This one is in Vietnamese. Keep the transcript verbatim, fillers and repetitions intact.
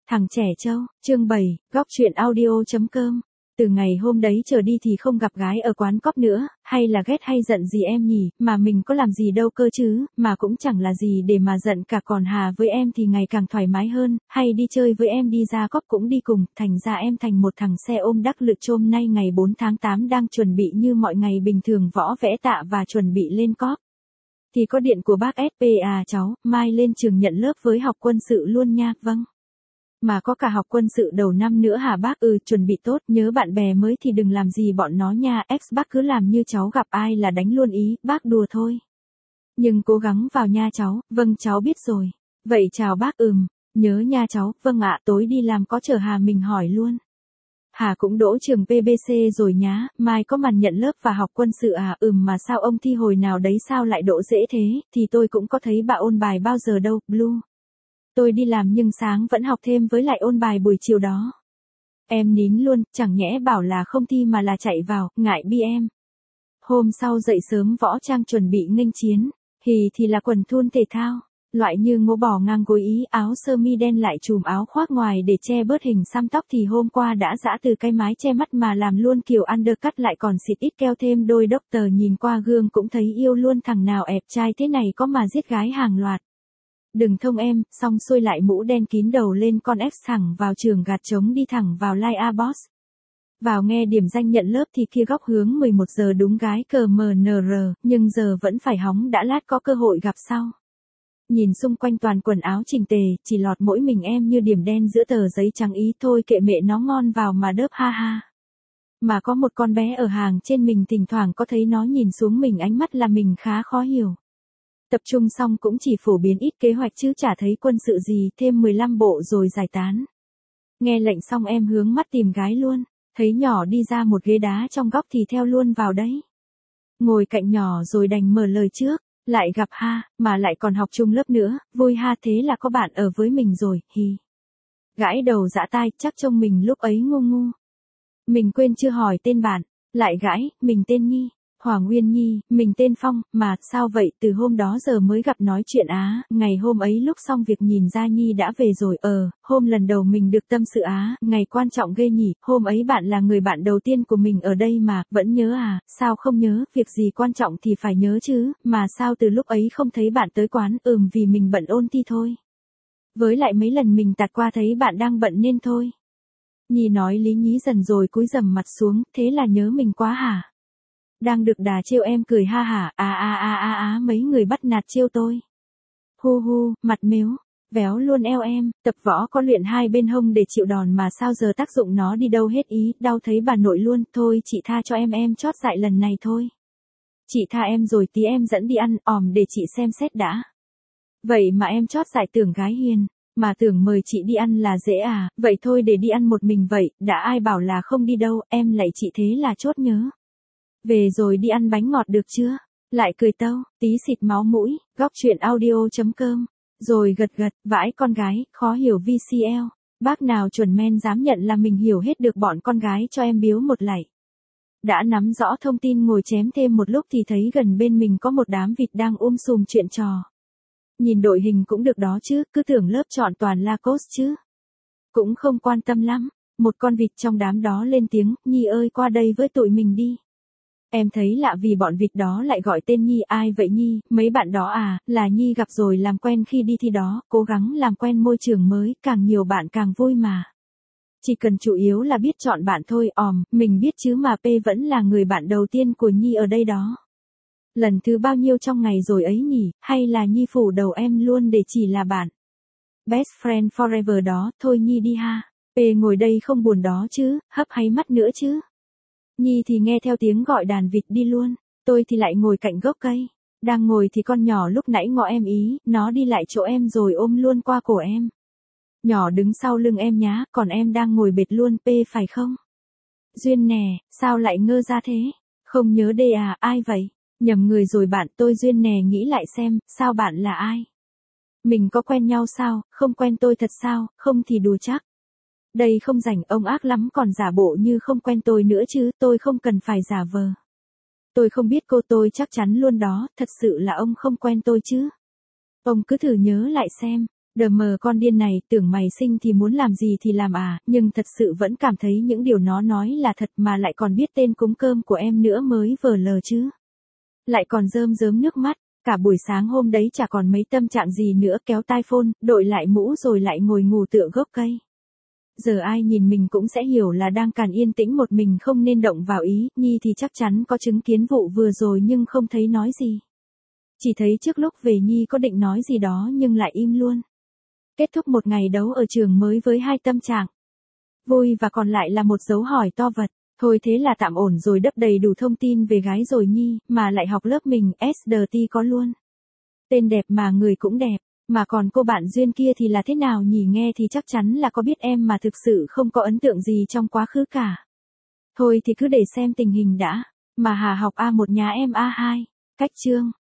Thằng trẻ trâu, chương bảy, góc truyện audio.com. Từ ngày hôm đấy trở đi thì không gặp gái ở quán cóp nữa, hay là ghét hay giận gì em nhỉ, mà mình có làm gì đâu cơ chứ, mà cũng chẳng là gì để mà giận cả, còn Hà với em thì ngày càng thoải mái hơn, hay đi chơi với em đi ra cóp cũng đi cùng, thành ra em thành một thằng xe ôm đắc lực. Chôm nay ngày bốn tháng tám đang chuẩn bị như mọi ngày bình thường võ vẽ tạ và chuẩn bị lên cóp. Thì có điện của bác ét pê à cháu, mai lên trường nhận lớp với học quân sự luôn nha, vâng. Mà có cả học quân sự đầu năm nữa hả bác? Ừ, chuẩn bị tốt, nhớ bạn bè mới thì đừng làm gì bọn nó nha, ex bác cứ làm như cháu gặp ai là đánh luôn ý, bác đùa thôi. Nhưng cố gắng vào nha cháu, vâng cháu biết rồi. Vậy chào bác. Ừm, nhớ nha cháu, vâng ạ. Tối đi làm có chờ Hà mình hỏi luôn. Hà cũng đỗ trường pê bê xê rồi nhá, mai có màn nhận lớp và học quân sự à? Ừm, mà sao ông thi hồi nào đấy sao lại đỗ dễ thế, thì tôi cũng có thấy bà ôn bài bao giờ đâu, Blue. Tôi đi làm nhưng sáng vẫn học thêm với lại ôn bài buổi chiều đó. Em nín luôn, chẳng nhẽ bảo là không thi mà là chạy vào, ngại bi em. Hôm sau dậy sớm võ trang chuẩn bị nghênh chiến, hì thì là quần thun thể thao, loại như ngố bò ngang gối ý, áo sơ mi đen lại chùm áo khoác ngoài để che bớt hình xăm tóc, thì hôm qua đã giã từ cái mái che mắt mà làm luôn kiểu undercut, lại còn xịt ít keo thêm đôi doctor, nhìn qua gương cũng thấy yêu luôn, thằng nào ẹp trai thế này có mà giết gái hàng loạt. Đừng thông em, xong xuôi lại mũ đen kín đầu lên con X thẳng vào trường gạt trống đi thẳng vào Like a Boss. Vào nghe điểm danh nhận lớp thì kia góc hướng mười một giờ đúng gái cờ em en rờ, nhưng giờ vẫn phải hóng đã, lát có cơ hội gặp sau. Nhìn xung quanh toàn quần áo chỉnh tề, chỉ lọt mỗi mình em như điểm đen giữa tờ giấy trắng ý, thôi kệ mẹ nó, ngon vào mà đớp ha ha. Mà có một con bé ở hàng trên mình, thỉnh thoảng có thấy nó nhìn xuống mình ánh mắt là mình khá khó hiểu. Tập trung xong cũng chỉ phổ biến ít kế hoạch chứ chả thấy quân sự gì, thêm mười lăm bộ rồi giải tán. Nghe lệnh xong em hướng mắt tìm gái luôn, thấy nhỏ đi ra một ghế đá trong góc thì theo luôn vào đấy. Ngồi cạnh nhỏ rồi đành mở lời trước, lại gặp ha, mà lại còn học chung lớp nữa, vui ha, thế là có bạn ở với mình rồi, hì. Gãi đầu dã tai, chắc trông mình lúc ấy ngu ngu. Mình quên chưa hỏi tên bạn, lại gãi, mình tên Nhi. Hoàng Nguyên Nhi, mình tên Phong, mà, sao vậy, từ hôm đó giờ mới gặp nói chuyện á, ngày hôm ấy lúc xong việc nhìn ra Nhi đã về rồi, ờ, hôm lần đầu mình được tâm sự á, ngày quan trọng ghê nhỉ, hôm ấy bạn là người bạn đầu tiên của mình ở đây mà, vẫn nhớ à, sao không nhớ, việc gì quan trọng thì phải nhớ chứ, mà sao từ lúc ấy không thấy bạn tới quán, ừm vì mình bận ôn thi thôi. Với lại mấy lần mình tạt qua thấy bạn đang bận nên thôi. Nhi nói lý nhí dần rồi cúi rầm mặt xuống, thế là nhớ mình quá hả? Đang được đà trêu em cười ha hả, à à à à à mấy người bắt nạt trêu tôi. Hu hu, mặt mếu, véo luôn eo em, tập võ có luyện hai bên hông để chịu đòn mà sao giờ tác dụng nó đi đâu hết ý, đau thấy bà nội luôn, thôi chị tha cho em em chót dại lần này thôi. Chị tha em rồi, tí em dẫn đi ăn, òm để chị xem xét đã. Vậy mà em chót dại tưởng gái hiền, mà tưởng mời chị đi ăn là dễ à, vậy thôi để đi ăn một mình vậy, đã ai bảo là không đi đâu, em lạy chị thế là chốt nhớ. Về rồi đi ăn bánh ngọt được chưa? Lại cười tâu, tí xịt máu mũi, góc truyện audio.com. Rồi gật gật, vãi con gái, khó hiểu vê xê lờ. Bác nào chuẩn men dám nhận là mình hiểu hết được bọn con gái cho em biếu một lạy. Đã nắm rõ thông tin ngồi chém thêm một lúc thì thấy gần bên mình có một đám vịt đang um sùm chuyện trò. Nhìn đội hình cũng được đó chứ, cứ tưởng lớp chọn toàn Lacoste chứ. Cũng không quan tâm lắm, một con vịt trong đám đó lên tiếng, Nhi ơi qua đây với tụi mình đi. Em thấy lạ vì bọn vịt đó lại gọi tên Nhi, ai vậy Nhi, mấy bạn đó à, là Nhi gặp rồi làm quen khi đi thi đó, cố gắng làm quen môi trường mới, càng nhiều bạn càng vui mà. Chỉ cần chủ yếu là biết chọn bạn thôi, òm, mình biết chứ mà P vẫn là người bạn đầu tiên của Nhi ở đây đó. Lần thứ bao nhiêu trong ngày rồi ấy nhỉ, hay là Nhi phủ đầu em luôn để chỉ là bạn. Best friend forever đó, thôi Nhi đi ha, P ngồi đây không buồn đó chứ, hấp háy mắt nữa chứ. Nhi thì nghe theo tiếng gọi đàn vịt đi luôn, tôi thì lại ngồi cạnh gốc cây. Đang ngồi thì con nhỏ lúc nãy ngó em ý, nó đi lại chỗ em rồi ôm luôn qua cổ em. Nhỏ đứng sau lưng em nhá, còn em đang ngồi bệt luôn, P phải không? Duyên nè, sao lại ngơ ra thế? Không nhớ đê à, ai vậy? Nhầm người rồi bạn, tôi Duyên nè, nghĩ lại xem, sao bạn là ai? Mình có quen nhau sao, không quen tôi thật sao, không thì đùa chắc. Đây không rảnh, ông ác lắm còn giả bộ như không quen tôi nữa chứ, tôi không cần phải giả vờ. Tôi không biết cô, tôi chắc chắn luôn đó, thật sự là ông không quen tôi chứ. Ông cứ thử nhớ lại xem, Đờ mờ con điên này, tưởng mày sinh thì muốn làm gì thì làm à, nhưng thật sự vẫn cảm thấy những điều nó nói là thật mà lại còn biết tên cúng cơm của em nữa mới vờ lờ chứ. Lại còn rơm rớm nước mắt, cả buổi sáng hôm đấy chả còn mấy tâm trạng gì nữa, kéo tai phone, đội lại mũ rồi lại ngồi ngủ tựa gốc cây. Giờ ai nhìn mình cũng sẽ hiểu là đang càn yên tĩnh một mình không nên động vào ý, Nhi thì chắc chắn có chứng kiến vụ vừa rồi nhưng không thấy nói gì. Chỉ thấy trước lúc về Nhi có định nói gì đó nhưng lại im luôn. Kết thúc một ngày đấu ở trường mới với hai tâm trạng vui và còn lại là một dấu hỏi to vật. Thôi thế là tạm ổn rồi, đắp đầy đủ thông tin về gái rồi Nhi, mà lại học lớp mình, ét đê tê có luôn. Tên đẹp mà người cũng đẹp, mà còn cô bạn duyên kia thì là thế nào nhỉ, nghe thì chắc chắn là có biết em mà thực sự không có ấn tượng gì trong quá khứ cả. Thôi thì cứ để xem tình hình đã, mà Hà học a một nhà em a hai, cách chương.